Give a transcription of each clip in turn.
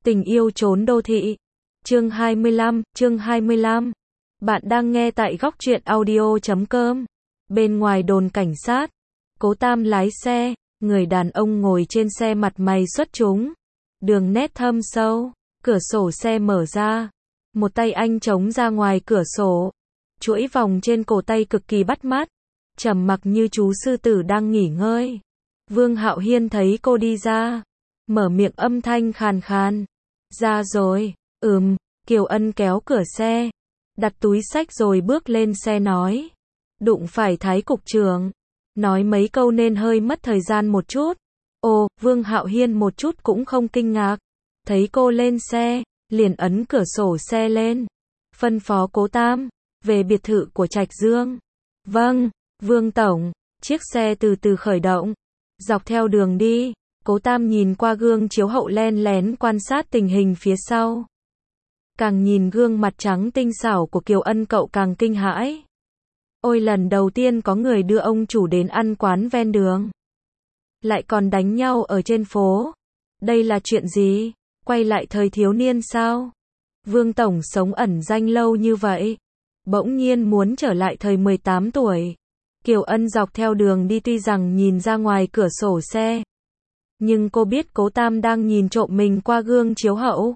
Tình yêu trốn đô thị. Chương 25. Bạn đang nghe tại góc truyện audio.com. Bên ngoài đồn cảnh sát, Cố Tam lái xe, người đàn ông ngồi trên xe mặt mày xuất chúng, đường nét thâm sâu, cửa sổ xe mở ra, một tay anh chống ra ngoài cửa sổ, chuỗi vòng trên cổ tay cực kỳ bắt mắt, trầm mặc như chú sư tử đang nghỉ ngơi. Vương Hạo Hiên thấy cô đi ra, mở miệng âm thanh khàn khàn. Ra rồi, Kiều Ân kéo cửa xe, đặt túi xách rồi bước lên xe nói. Đụng phải Thái cục trưởng, nói mấy câu nên hơi mất thời gian một chút. Ồ, Vương Hạo Hiên một chút cũng không kinh ngạc. Thấy cô lên xe, liền ấn cửa sổ xe lên. Phân phó Cố Tam, về biệt thự của Trạch Dương. Vâng, Vương Tổng, chiếc xe từ từ khởi động. Dọc theo đường đi, Cố Tam nhìn qua gương chiếu hậu len lén quan sát tình hình phía sau. Càng nhìn gương mặt trắng tinh xảo của Kiều Ân cậu càng kinh hãi. Ôi, lần đầu tiên có người đưa ông chủ đến ăn quán ven đường, lại còn đánh nhau ở trên phố. Đây là chuyện gì? Quay lại thời thiếu niên sao? Vương Tổng sống ẩn danh lâu như vậy, bỗng nhiên muốn trở lại thời 18 tuổi. Kiều Ân dọc theo đường đi tuy rằng nhìn ra ngoài cửa sổ xe, nhưng cô biết Cố Tam đang nhìn trộm mình qua gương chiếu hậu.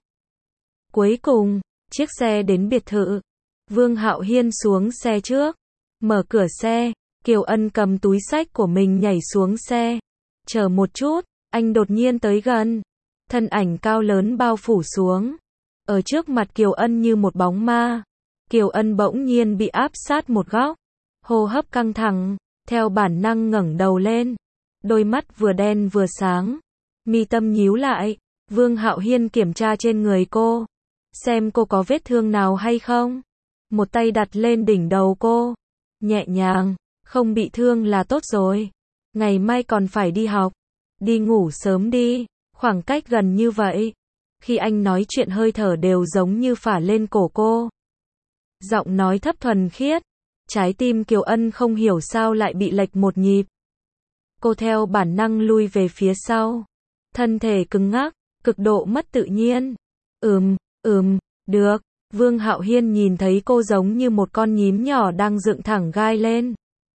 Cuối cùng, chiếc xe đến biệt thự. Vương Hạo Hiên xuống xe trước, mở cửa xe, Kiều Ân cầm túi xách của mình nhảy xuống xe. Chờ một chút, anh đột nhiên tới gần, thân ảnh cao lớn bao phủ xuống. Ở trước mặt Kiều Ân như một bóng ma. Kiều Ân bỗng nhiên bị áp sát một góc, hô hấp căng thẳng, theo bản năng ngẩng đầu lên. Đôi mắt vừa đen vừa sáng, mi tâm nhíu lại. Vương Hạo Hiên kiểm tra trên người cô, xem cô có vết thương nào hay không. Một tay đặt lên đỉnh đầu cô, nhẹ nhàng, không bị thương là tốt rồi. Ngày mai còn phải đi học, đi ngủ sớm đi. Khoảng cách gần như vậy, khi anh nói chuyện hơi thở đều giống như phả lên cổ cô. Giọng nói thấp thuần khiết, trái tim Kiều Ân không hiểu sao lại bị lệch một nhịp. Cô theo bản năng lui về phía sau, thân thể cứng ngắc, cực độ mất tự nhiên. Được. Vương Hạo Hiên nhìn thấy cô giống như một con nhím nhỏ đang dựng thẳng gai lên.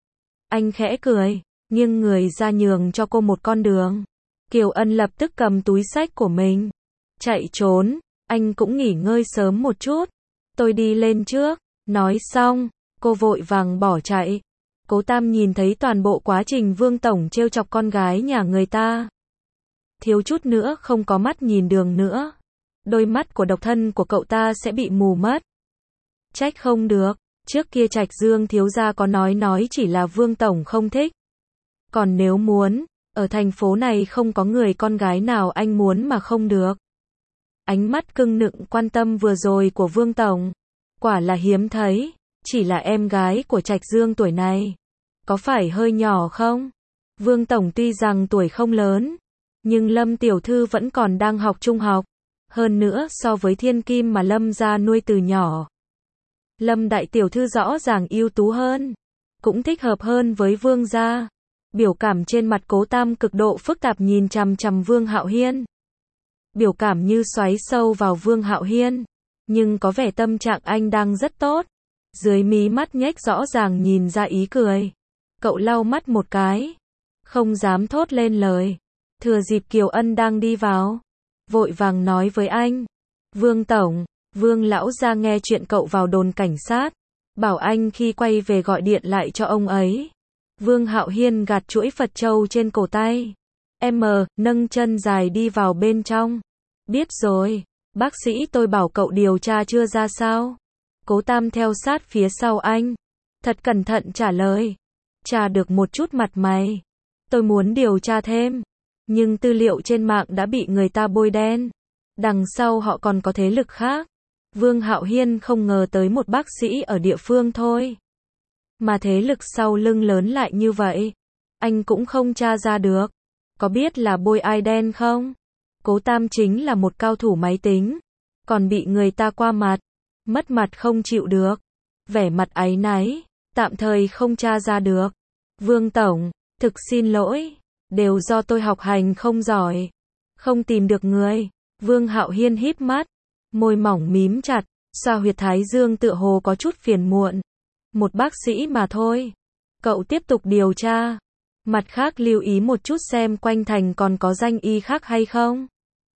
Anh khẽ cười, nghiêng người ra nhường cho cô một con đường. Kiều Ân lập tức cầm túi xách của mình, chạy trốn. Anh cũng nghỉ ngơi sớm một chút, tôi đi lên trước. Nói xong, cô vội vàng bỏ chạy. Cố Tam nhìn thấy toàn bộ quá trình Vương Tổng trêu chọc con gái nhà người ta, thiếu chút nữa không có mắt nhìn đường nữa. Đôi mắt của độc thân của cậu ta sẽ bị mù mất. Trách không được, trước kia Trạch Dương thiếu gia có nói chỉ là Vương Tổng không thích. Còn nếu muốn, ở thành phố này không có người con gái nào anh muốn mà không được. Ánh mắt cưng nựng quan tâm vừa rồi của Vương Tổng, quả là hiếm thấy. Chỉ là em gái của Trạch Dương tuổi này, có phải hơi nhỏ không? Vương Tổng tuy rằng tuổi không lớn, nhưng Lâm tiểu thư vẫn còn đang học trung học. Hơn nữa so với thiên kim mà Lâm gia nuôi từ nhỏ, Lâm đại tiểu thư rõ ràng ưu tú hơn, cũng thích hợp hơn với Vương gia. Biểu cảm trên mặt Cố Tam cực độ phức tạp nhìn chằm chằm Vương Hạo Hiên. Biểu cảm như xoáy sâu vào Vương Hạo Hiên, nhưng có vẻ tâm trạng anh đang rất tốt. Dưới mí mắt nhếch rõ ràng nhìn ra ý cười. Cậu lau mắt một cái, không dám thốt lên lời. Thừa dịp Kiều Ân đang đi vào, vội vàng nói với anh. Vương Tổng, Vương lão gia nghe chuyện cậu vào đồn cảnh sát, bảo anh khi quay về gọi điện lại cho ông ấy. Vương Hạo Hiên gạt chuỗi Phật châu trên cổ tay. Nâng chân dài đi vào bên trong. Biết rồi, bác sĩ tôi bảo cậu điều tra chưa ra sao? Cố Tam theo sát phía sau anh, thật cẩn thận trả lời. Tra được một chút mặt mày. Tôi muốn điều tra thêm, nhưng tư liệu trên mạng đã bị người ta bôi đen. Đằng sau họ còn có thế lực khác. Vương Hạo Hiên không ngờ tới một bác sĩ ở địa phương thôi, mà thế lực sau lưng lớn lại như vậy. Anh cũng không tra ra được. Có biết là bôi ai đen không? Cố Tam chính là một cao thủ máy tính, còn bị người ta qua mặt, mất mặt không chịu được. Vẻ mặt áy náy, tạm thời không tra ra được. Vương Tổng, thực xin lỗi, đều do tôi học hành không giỏi, không tìm được người. Vương Hạo Hiên híp mắt, môi mỏng mím chặt, xoa huyệt thái dương tựa hồ có chút phiền muộn. Một bác sĩ mà thôi. Cậu tiếp tục điều tra. Mặt khác lưu ý một chút xem quanh thành còn có danh y khác hay không.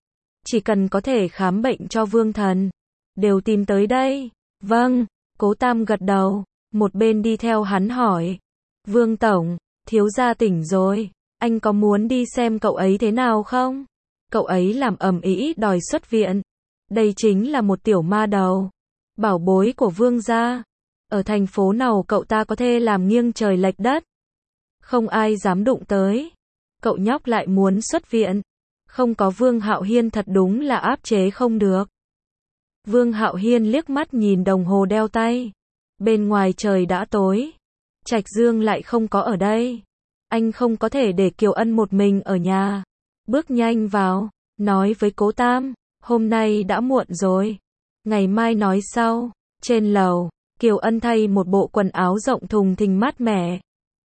Chỉ cần có thể khám bệnh cho Vương Thần, đều tìm tới đây. Vâng, Cố Tam gật đầu, một bên đi theo hắn hỏi. Vương Tổng, thiếu gia tỉnh rồi, anh có muốn đi xem cậu ấy thế nào không? Cậu ấy làm ầm ĩ đòi xuất viện. Đây chính là một tiểu ma đầu, bảo bối của Vương gia. Ở thành phố nào cậu ta có thể làm nghiêng trời lệch đất. Không ai dám đụng tới. Cậu nhóc lại muốn xuất viện. Không có Vương Hạo Hiên thật đúng là áp chế không được. Vương Hạo Hiên liếc mắt nhìn đồng hồ đeo tay. Bên ngoài trời đã tối. Trạch Dương lại không có ở đây. Anh không có thể để Kiều Ân một mình ở nhà. Bước nhanh vào, nói với Cố Tam, hôm nay đã muộn rồi. Ngày mai nói sau. Trên lầu, Kiều Ân thay một bộ quần áo rộng thùng thình mát mẻ.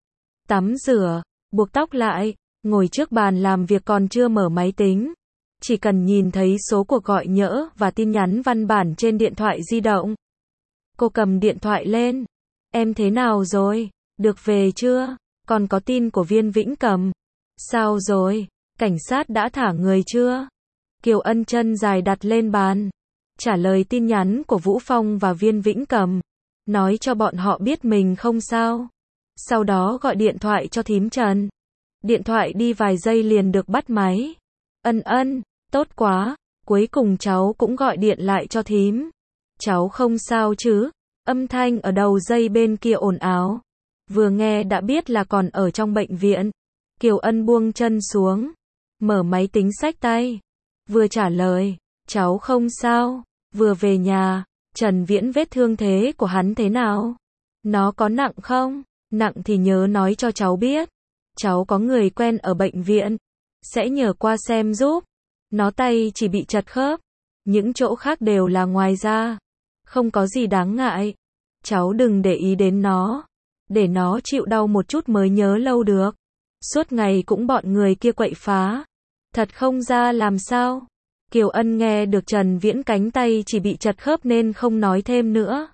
Tắm rửa, buộc tóc lại, ngồi trước bàn làm việc còn chưa mở máy tính. Chỉ cần nhìn thấy số cuộc gọi nhỡ và tin nhắn văn bản trên điện thoại di động. Cô cầm điện thoại lên. Em thế nào rồi? Được về chưa? Còn có tin của Viên Vĩnh Cầm. Sao rồi? Cảnh sát đã thả người chưa? Kiều Ân chân dài đặt lên bàn. Trả lời tin nhắn của Vũ Phong và Viên Vĩnh Cầm. Nói cho bọn họ biết mình không sao. Sau đó gọi điện thoại cho thím Trần. Điện thoại đi vài giây liền được bắt máy. Ân, tốt quá. Cuối cùng cháu cũng gọi điện lại cho thím. Cháu không sao chứ? Âm thanh ở đầu dây bên kia ồn ào. Vừa nghe đã biết là còn ở trong bệnh viện. Kiều Ân buông chân xuống. Mở máy tính xách tay. Vừa trả lời. Cháu không sao. Vừa về nhà. Trần Viễn vết thương thế của hắn thế nào? Nó có nặng không? Nặng thì nhớ nói cho cháu biết. Cháu có người quen ở bệnh viện. Sẽ nhờ qua xem giúp. Nó tay chỉ bị chật khớp. Những chỗ khác đều là ngoài da. Không có gì đáng ngại. Cháu đừng để ý đến nó. Để nó chịu đau một chút mới nhớ lâu được. Suốt ngày cũng bọn người kia quậy phá. Thật không ra làm sao. Kiều Ân nghe được Trần Viễn cánh tay chỉ bị chật khớp nên không nói thêm nữa.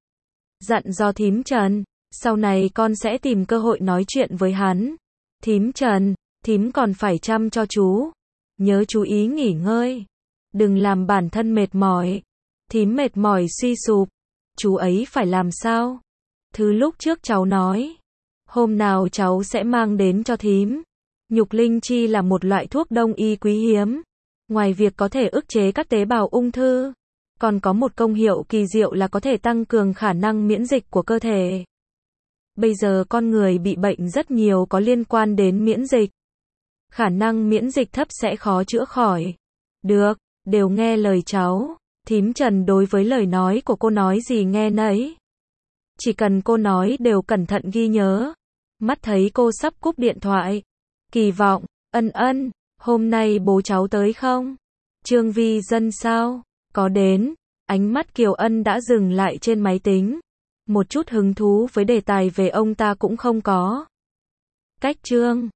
Dặn dò thím Trần, sau này con sẽ tìm cơ hội nói chuyện với hắn. Thím Trần, thím còn phải chăm cho chú. Nhớ chú ý nghỉ ngơi. Đừng làm bản thân mệt mỏi. Thím mệt mỏi suy sụp. Chú ấy phải làm sao? Thứ lúc trước cháu nói. Hôm nào cháu sẽ mang đến cho thím. Nhục linh chi là một loại thuốc đông y quý hiếm. Ngoài việc có thể ức chế các tế bào ung thư, còn có một công hiệu kỳ diệu là có thể tăng cường khả năng miễn dịch của cơ thể. Bây giờ con người bị bệnh rất nhiều có liên quan đến miễn dịch. Khả năng miễn dịch thấp sẽ khó chữa khỏi. Được, đều nghe lời cháu. Thím Trần đối với lời nói của cô nói gì nghe nấy. Chỉ cần cô nói đều cẩn thận ghi nhớ. Mắt thấy cô sắp cúp điện thoại. Kỳ vọng, Ân, hôm nay bố cháu tới không? Trương Vi Dân sao? Có đến. Ánh mắt Kiều Ân đã dừng lại trên máy tính. Một chút hứng thú với đề tài về ông ta cũng không có. Cách Trương